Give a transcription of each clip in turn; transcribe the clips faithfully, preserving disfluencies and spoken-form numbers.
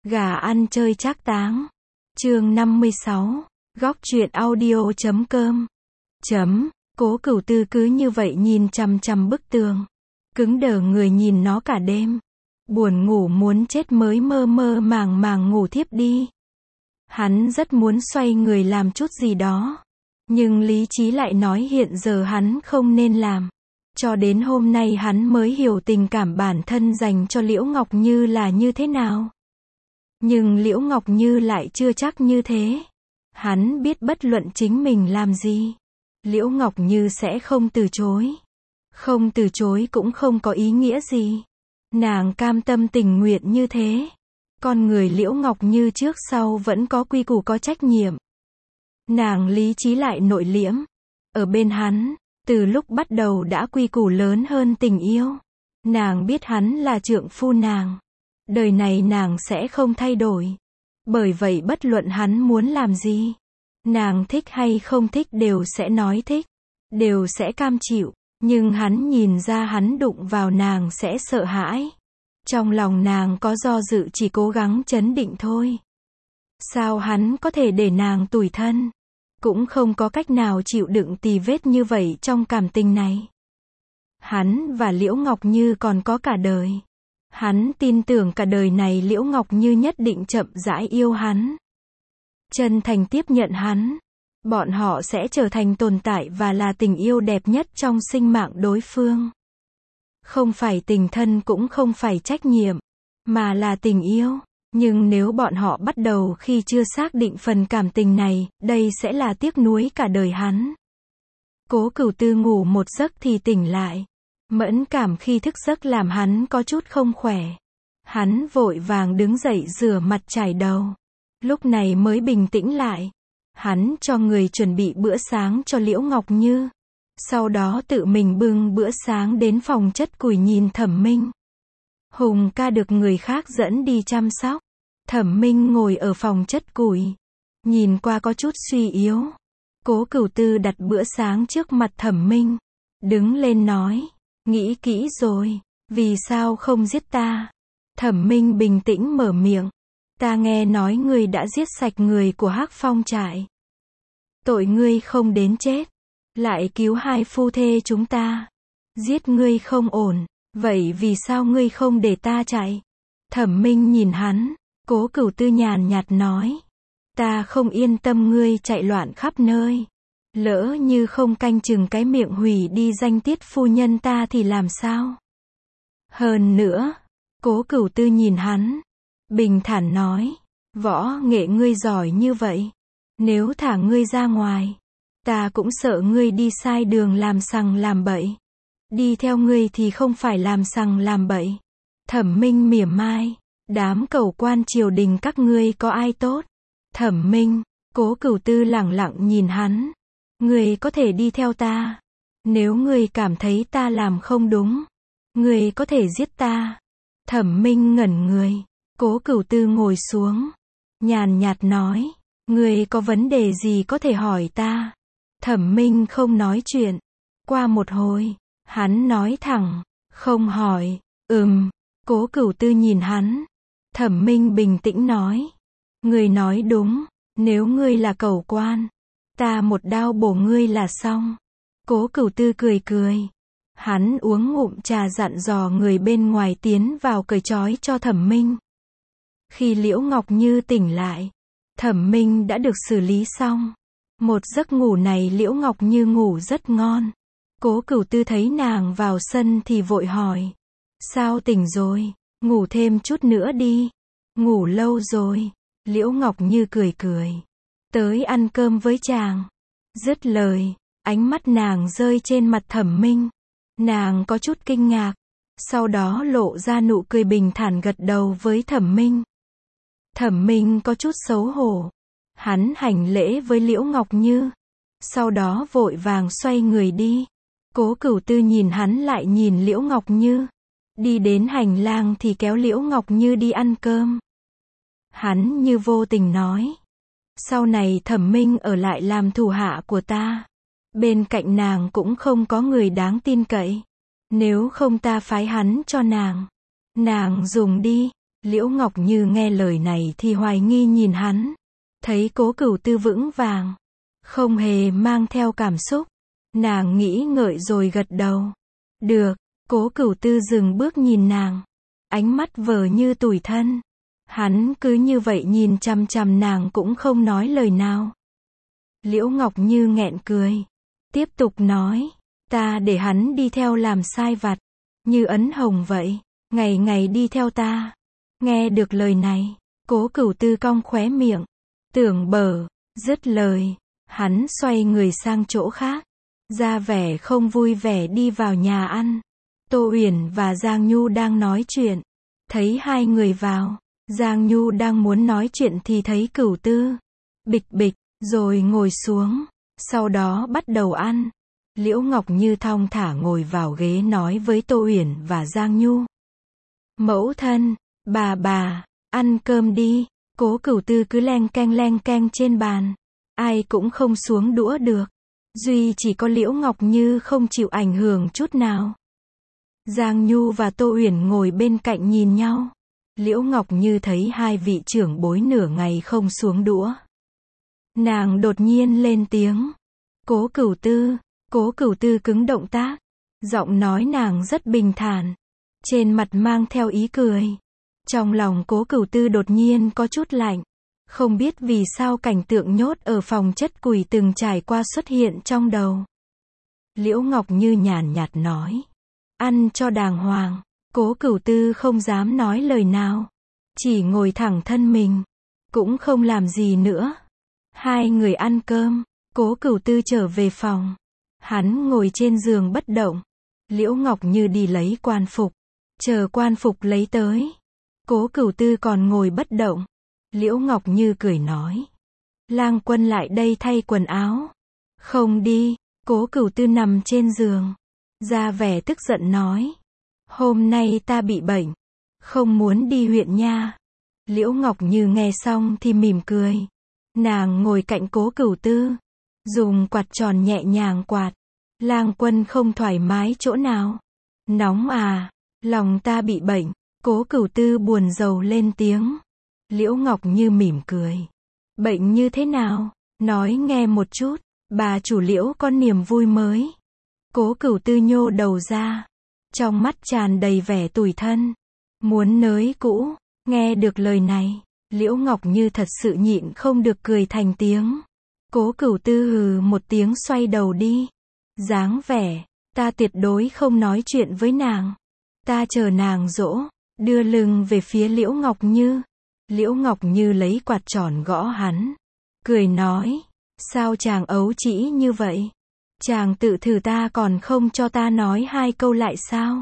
Gà ăn chơi trác táng. Chương năm mươi sáu. Góc truyện audio chấm com. Chấm. Cố Cửu Tư cứ như vậy nhìn chằm chằm bức tường. Cứng đờ người nhìn nó cả đêm. Buồn ngủ muốn chết mới mơ mơ màng màng ngủ thiếp đi. Hắn rất muốn xoay người làm chút gì đó. Nhưng lý trí lại nói hiện giờ hắn không nên làm. Cho đến hôm nay hắn mới hiểu tình cảm bản thân dành cho Liễu Ngọc Như là như thế nào. Nhưng Liễu Ngọc Như lại chưa chắc như thế. Hắn biết bất luận chính mình làm gì, Liễu Ngọc Như sẽ không từ chối. Không từ chối cũng không có ý nghĩa gì. Nàng cam tâm tình nguyện như thế. Con người Liễu Ngọc Như trước sau vẫn có quy củ có trách nhiệm. Nàng lý trí lại nội liễm. Ở bên hắn, từ lúc bắt đầu đã quy củ lớn hơn tình yêu. Nàng biết hắn là trượng phu nàng. Đời này nàng sẽ không thay đổi. Bởi vậy bất luận hắn muốn làm gì, nàng thích hay không thích đều sẽ nói thích. Đều sẽ cam chịu. Nhưng hắn nhìn ra hắn đụng vào nàng sẽ sợ hãi. Trong lòng nàng có do dự chỉ cố gắng trấn định thôi. Sao hắn có thể để nàng tủi thân? Cũng không có cách nào chịu đựng tì vết như vậy trong cảm tình này. Hắn và Liễu Ngọc Như còn có cả đời. Hắn tin tưởng cả đời này Liễu Ngọc Như nhất định chậm rãi yêu hắn. Chân thành tiếp nhận hắn. Bọn họ sẽ trở thành tồn tại và là tình yêu đẹp nhất trong sinh mạng đối phương. Không phải tình thân cũng không phải trách nhiệm, mà là tình yêu. Nhưng nếu bọn họ bắt đầu khi chưa xác định phần cảm tình này, đây sẽ là tiếc nuối cả đời hắn. Cố Cửu Tư ngủ một giấc thì tỉnh lại. Mẫn cảm khi thức giấc làm hắn có chút không khỏe. Hắn vội vàng đứng dậy rửa mặt chải đầu. Lúc này mới bình tĩnh lại. Hắn cho người chuẩn bị bữa sáng cho Liễu Ngọc Như. Sau đó tự mình bưng bữa sáng đến phòng chất củi nhìn Thẩm Minh. Hùng ca được người khác dẫn đi chăm sóc. Thẩm Minh ngồi ở phòng chất củi. Nhìn qua có chút suy yếu. Cố Cửu Tư đặt bữa sáng trước mặt Thẩm Minh. Đứng lên nói. Nghĩ kỹ rồi. Vì sao không giết ta? Thẩm Minh bình tĩnh mở miệng. Ta nghe nói ngươi đã giết sạch người của Hắc Phong trại. Tội ngươi không đến chết. Lại cứu hai phu thê chúng ta. Giết ngươi không ổn. Vậy vì sao ngươi không để ta chạy? Thẩm Minh nhìn hắn. Cố Cửu Tư nhàn nhạt nói. Ta không yên tâm ngươi chạy loạn khắp nơi. Lỡ như không canh chừng cái miệng hủy đi danh tiết phu nhân ta thì làm sao? Hơn nữa. Cố Cửu Tư nhìn hắn. Bình thản nói. Võ nghệ ngươi giỏi như vậy. Nếu thả ngươi ra ngoài, ta cũng sợ ngươi đi sai đường làm sằng làm bậy. Đi theo ngươi thì không phải làm sằng làm bậy. Thẩm Minh mỉa mai. Đám cẩu quan triều đình các ngươi có ai tốt? Thẩm Minh. Cố Cửu Tư lẳng lặng nhìn hắn. Ngươi có thể đi theo ta. Nếu ngươi cảm thấy ta làm không đúng, ngươi có thể giết ta. Thẩm Minh ngẩn người. Cố Cửu Tư ngồi xuống. Nhàn nhạt nói. Ngươi có vấn đề gì có thể hỏi ta? Thẩm Minh không nói chuyện. Qua một hồi, hắn nói thẳng. Không hỏi. Ừm. Cố Cửu Tư nhìn hắn. Thẩm Minh bình tĩnh nói. Ngươi nói đúng. Nếu ngươi là cẩu quan, ta một đao bổ ngươi là xong. Cố Cửu Tư cười cười. Hắn uống ngụm trà dặn dò người bên ngoài tiến vào cởi trói cho Thẩm Minh. Khi Liễu Ngọc Như tỉnh lại, Thẩm Minh đã được xử lý xong. Một giấc ngủ này Liễu Ngọc Như ngủ rất ngon. Cố Cửu Tư thấy nàng vào sân thì vội hỏi. Sao tỉnh rồi? Ngủ thêm chút nữa đi. Ngủ lâu rồi. Liễu Ngọc Như cười cười. Tới ăn cơm với chàng. Dứt lời, ánh mắt nàng rơi trên mặt Thẩm Minh. Nàng có chút kinh ngạc. Sau đó lộ ra nụ cười bình thản gật đầu với Thẩm Minh. Thẩm Minh có chút xấu hổ. Hắn hành lễ với Liễu Ngọc Như. Sau đó vội vàng xoay người đi. Cố Cửu Tư nhìn hắn lại nhìn Liễu Ngọc Như. Đi đến hành lang thì kéo Liễu Ngọc Như đi ăn cơm. Hắn như vô tình nói. Sau này Thẩm Minh ở lại làm thủ hạ của ta. Bên cạnh nàng cũng không có người đáng tin cậy. Nếu không ta phái hắn cho nàng. Nàng dùng đi. Liễu Ngọc Như nghe lời này thì hoài nghi nhìn hắn. Thấy Cố Cửu Tư vững vàng, không hề mang theo cảm xúc. Nàng nghĩ ngợi rồi gật đầu. Được. Cố Cửu Tư dừng bước nhìn nàng. Ánh mắt vờ như tủi thân. Hắn cứ như vậy nhìn chằm chằm nàng cũng không nói lời nào. Liễu Ngọc Như nghẹn cười. Tiếp tục nói. Ta để hắn đi theo làm sai vặt. Như ấn hồng vậy. Ngày ngày đi theo ta. Nghe được lời này. Cố Cửu Tư cong khóe miệng. Tưởng bở. Dứt lời. Hắn xoay người sang chỗ khác. Ra vẻ không vui vẻ đi vào nhà ăn. Tô Uyển và Giang Nhu đang nói chuyện. Thấy hai người vào. Giang Nhu đang muốn nói chuyện thì thấy Cửu Tư. Bịch bịch. Rồi ngồi xuống. Sau đó bắt đầu ăn. Liễu Ngọc Như thong thả ngồi vào ghế nói với Tô Uyển và Giang Nhu. Mẫu thân, bà bà, ăn cơm đi. Cố Cửu Tư cứ leng keng leng keng trên bàn. Ai cũng không xuống đũa được. Duy chỉ có Liễu Ngọc Như không chịu ảnh hưởng chút nào. Giang Nhu và Tô Uyển ngồi bên cạnh nhìn nhau. Liễu Ngọc Như thấy hai vị trưởng bối nửa ngày không xuống đũa. Nàng đột nhiên lên tiếng. Cố Cửu Tư. Cố Cửu Tư cứng động tác. Giọng nói nàng rất bình thản. Trên mặt mang theo ý cười. Trong lòng Cố Cửu Tư đột nhiên có chút lạnh. Không biết vì sao cảnh tượng nhốt ở phòng chất củi từng trải qua xuất hiện trong đầu. Liễu Ngọc Như nhàn nhạt nói. Ăn cho đàng hoàng. Cố Cửu Tư không dám nói lời nào. Chỉ ngồi thẳng thân mình. Cũng không làm gì nữa. Hai người ăn cơm. Cố Cửu Tư trở về phòng. Hắn ngồi trên giường bất động. Liễu Ngọc Như đi lấy quan phục. Chờ quan phục lấy tới. Cố Cửu Tư còn ngồi bất động. Liễu Ngọc Như cười nói. Lang Quân lại đây thay quần áo. Không đi. Cố Cửu Tư nằm trên giường. Ra vẻ tức giận nói. Hôm nay ta bị bệnh. Không muốn đi huyện nha. Liễu Ngọc Như nghe xong thì mỉm cười. Nàng ngồi cạnh Cố Cửu Tư. Dùng quạt tròn nhẹ nhàng quạt. Lang Quân không thoải mái chỗ nào. Nóng à. Lòng ta bị bệnh. Cố Cửu Tư buồn rầu lên tiếng. Liễu Ngọc Như mỉm cười. Bệnh như thế nào? Nói nghe một chút. Bà chủ Liễu có niềm vui mới. Cố Cửu Tư nhô đầu ra. Trong mắt tràn đầy vẻ tủi thân. Muốn nới cũ. Nghe được lời này. Liễu Ngọc Như thật sự nhịn không được cười thành tiếng. Cố Cửu Tư hừ một tiếng xoay đầu đi. Dáng vẻ. Ta tuyệt đối không nói chuyện với nàng. Ta chờ nàng dỗ. Đưa lưng về phía Liễu Ngọc Như. Liễu Ngọc Như lấy quạt tròn gõ hắn. Cười nói. Sao chàng ấu trĩ như vậy? Chàng tự thử ta còn không cho ta nói hai câu lại sao?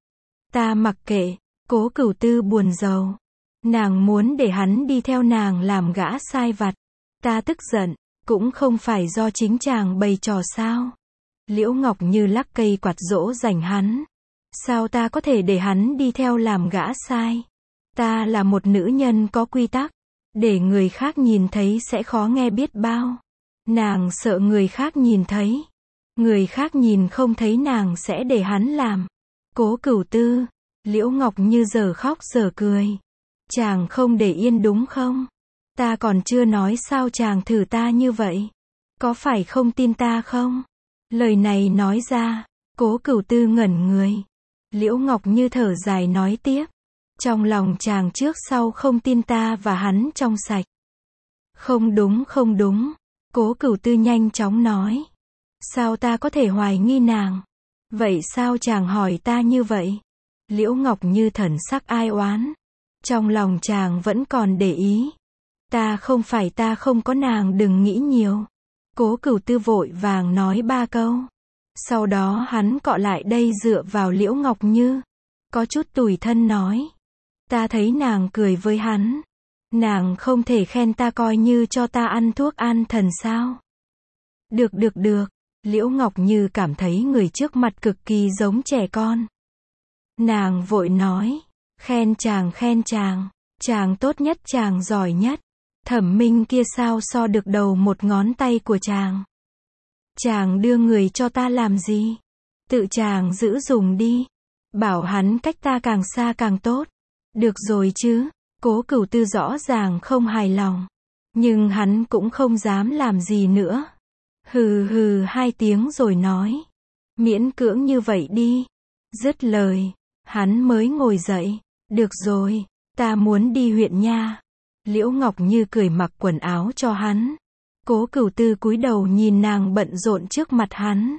Ta mặc kệ. Cố Cửu Tư buồn rầu. Nàng muốn để hắn đi theo nàng làm gã sai vặt. Ta tức giận. Cũng không phải do chính chàng bày trò sao? Liễu Ngọc Như lắc cây quạt dỗ dành hắn. Sao ta có thể để hắn đi theo làm gã sai? Ta là một nữ nhân có quy tắc. Để người khác nhìn thấy sẽ khó nghe biết bao. Nàng sợ người khác nhìn thấy. Người khác nhìn không thấy nàng sẽ để hắn làm. Cố Cửu Tư. Liễu Ngọc Như giờ khóc giờ cười. Chàng không để yên đúng không? Ta còn chưa nói sao chàng thử ta như vậy. Có phải không tin ta không? Lời này nói ra. Cố Cửu Tư ngẩn người. Liễu Ngọc Như thở dài nói tiếp. Trong lòng chàng trước sau không tin ta và hắn trong sạch. Không đúng không đúng. Cố Cửu Tư nhanh chóng nói. Sao ta có thể hoài nghi nàng? Vậy sao chàng hỏi ta như vậy? Liễu Ngọc Như thần sắc ai oán. Trong lòng chàng vẫn còn để ý. Ta không phải ta không có nàng đừng nghĩ nhiều. Cố Cửu Tư vội vàng nói ba câu. Sau đó hắn cọ lại đây dựa vào Liễu Ngọc Như. Có chút tủi thân nói. Ta thấy nàng cười với hắn. Nàng không thể khen ta coi như cho ta ăn thuốc an thần sao? Được được được. Liễu Ngọc Như cảm thấy người trước mặt cực kỳ giống trẻ con. Nàng vội nói. Khen chàng khen chàng. Chàng tốt nhất chàng giỏi nhất. Thẩm Minh kia sao so được đầu một ngón tay của chàng. Chàng đưa người cho ta làm gì? Tự chàng giữ dùng đi. Bảo hắn cách ta càng xa càng tốt. Được rồi chứ, Cố Cửu Tư rõ ràng không hài lòng. Nhưng hắn cũng không dám làm gì nữa. Hừ hừ hai tiếng rồi nói. Miễn cưỡng như vậy đi. Dứt lời, hắn mới ngồi dậy. Được rồi, ta muốn đi huyện nha. Liễu Ngọc Như cười mặc quần áo cho hắn. Cố Cửu Tư cúi đầu nhìn nàng bận rộn trước mặt hắn.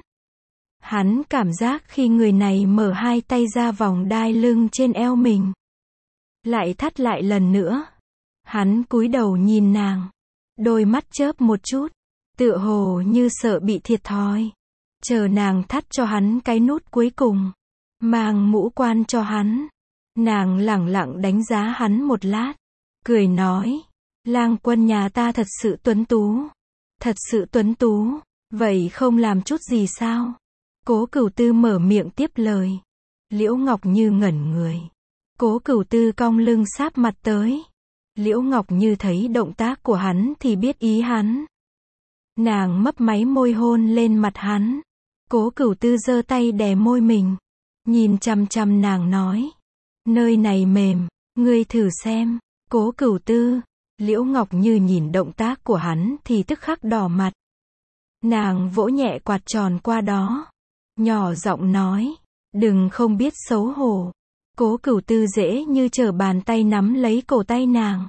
Hắn cảm giác khi người này mở hai tay ra vòng đai lưng trên eo mình. Lại thắt lại lần nữa. Hắn cúi đầu nhìn nàng. Đôi mắt chớp một chút. Tựa hồ như sợ bị thiệt thòi. Chờ nàng thắt cho hắn cái nút cuối cùng. Mang mũ quan cho hắn. Nàng lẳng lặng đánh giá hắn một lát. Cười nói. Lang quân nhà ta thật sự tuấn tú. Thật sự tuấn tú. Vậy không làm chút gì sao? Cố Cửu Tư mở miệng tiếp lời. Liễu Ngọc Như ngẩn người. Cố Cửu Tư cong lưng sáp mặt tới. Liễu Ngọc Như thấy động tác của hắn thì biết ý hắn. Nàng mấp máy môi hôn lên mặt hắn. Cố Cửu Tư giơ tay đè môi mình. Nhìn chằm chằm nàng nói. Nơi này mềm, ngươi thử xem. Cố Cửu Tư. Liễu Ngọc Như nhìn động tác của hắn thì tức khắc đỏ mặt. Nàng vỗ nhẹ quạt tròn qua đó. Nhỏ giọng nói. Đừng không biết xấu hổ. Cố Cửu Tư dễ như trở bàn tay nắm lấy cổ tay nàng.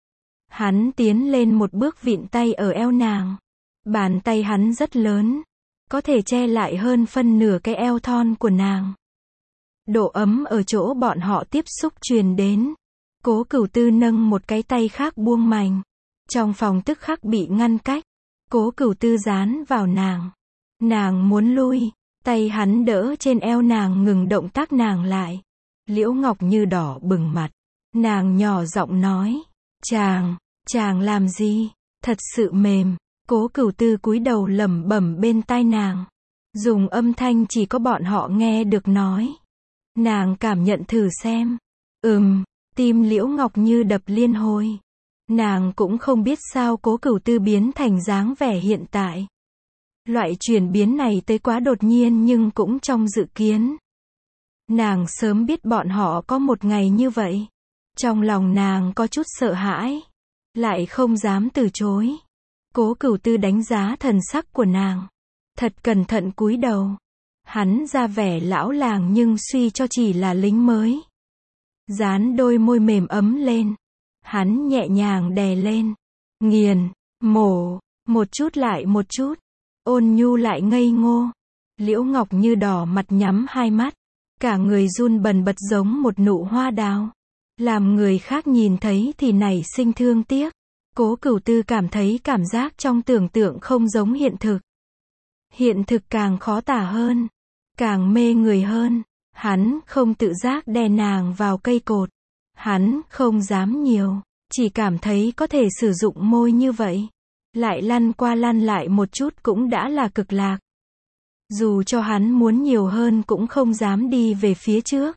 Hắn tiến lên một bước vịn tay ở eo nàng. Bàn tay hắn rất lớn. Có thể che lại hơn phân nửa cái eo thon của nàng. Độ ấm ở chỗ bọn họ tiếp xúc truyền đến. Cố Cửu Tư nâng một cái tay khác buông mành. Trong phòng tức khắc bị ngăn cách. Cố Cửu Tư dán vào nàng. Nàng muốn lui. Tay hắn đỡ trên eo nàng ngừng động tác nàng lại. Liễu Ngọc Như đỏ bừng mặt. Nàng nhỏ giọng nói. Chàng, chàng làm gì? Thật sự mềm. Cố Cửu Tư cúi đầu lẩm bẩm bên tai nàng. Dùng âm thanh chỉ có bọn họ nghe được nói. Nàng cảm nhận thử xem. Ừm, tim Liễu Ngọc Như đập liên hồi. Nàng cũng không biết sao Cố Cửu Tư biến thành dáng vẻ hiện tại. Loại chuyển biến này tới quá đột nhiên nhưng cũng trong dự kiến. Nàng sớm biết bọn họ có một ngày như vậy. Trong lòng nàng có chút sợ hãi. Lại không dám từ chối. Cố Cửu Tư đánh giá thần sắc của nàng. Thật cẩn thận cúi đầu. Hắn ra vẻ lão làng nhưng suy cho chỉ là lính mới. Dán đôi môi mềm ấm lên. Hắn nhẹ nhàng đè lên. Nghiền, mổ, một chút lại một chút. Ôn nhu lại ngây ngô. Liễu Ngọc Như đỏ mặt nhắm hai mắt. Cả người run bần bật giống một nụ hoa đào. Làm người khác nhìn thấy thì nảy sinh thương tiếc. Cố Cửu Tư cảm thấy cảm giác trong tưởng tượng không giống hiện thực. Hiện thực càng khó tả hơn. Càng mê người hơn. Hắn không tự giác đè nàng vào cây cột. Hắn không dám nhiều. Chỉ cảm thấy có thể sử dụng môi như vậy. Lại lăn qua lăn lại một chút cũng đã là cực lạc. Dù cho hắn muốn nhiều hơn cũng không dám đi về phía trước.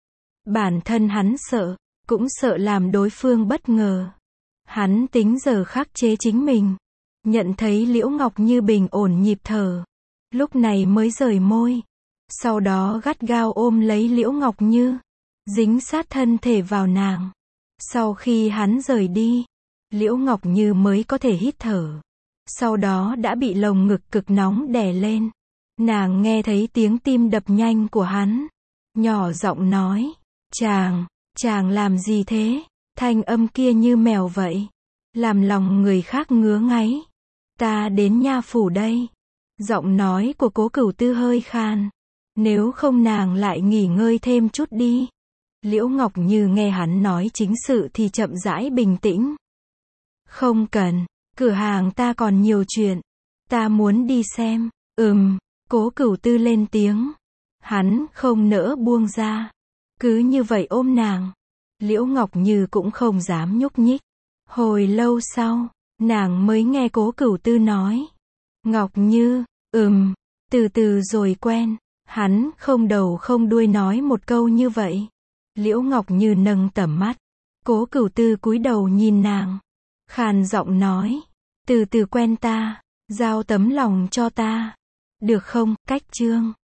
Bản thân hắn sợ, cũng sợ làm đối phương bất ngờ. Hắn tính giờ khắc chế chính mình. Nhận thấy Liễu Ngọc Như bình ổn nhịp thở. Lúc này mới rời môi. Sau đó gắt gao ôm lấy Liễu Ngọc Như. Dính sát thân thể vào nàng. Sau khi hắn rời đi, Liễu Ngọc Như mới có thể hít thở. Sau đó đã bị lồng ngực cực nóng đè lên. Nàng nghe thấy tiếng tim đập nhanh của hắn. Nhỏ giọng nói. Chàng, chàng làm gì thế? Thanh âm kia như mèo vậy. Làm lòng người khác ngứa ngáy. Ta đến nha phủ đây. Giọng nói của Cố Cửu Tư hơi khan. Nếu không nàng lại nghỉ ngơi thêm chút đi. Liễu Ngọc Như nghe hắn nói chính sự thì chậm rãi bình tĩnh. Không cần, cửa hàng ta còn nhiều chuyện. Ta muốn đi xem. Ừm, Cố Cửu Tư lên tiếng. Hắn không nỡ buông ra. Cứ như vậy ôm nàng. Liễu Ngọc Như cũng không dám nhúc nhích. Hồi lâu sau, nàng mới nghe Cố Cửu Tư nói. Ngọc Như, ừm, từ từ rồi quen. Hắn không đầu không đuôi nói một câu như vậy. Liễu Ngọc Như nâng tầm mắt. Cố Cửu Tư cúi đầu nhìn nàng. Khàn giọng nói. Từ từ quen ta. Giao tấm lòng cho ta. Được không, cách chương.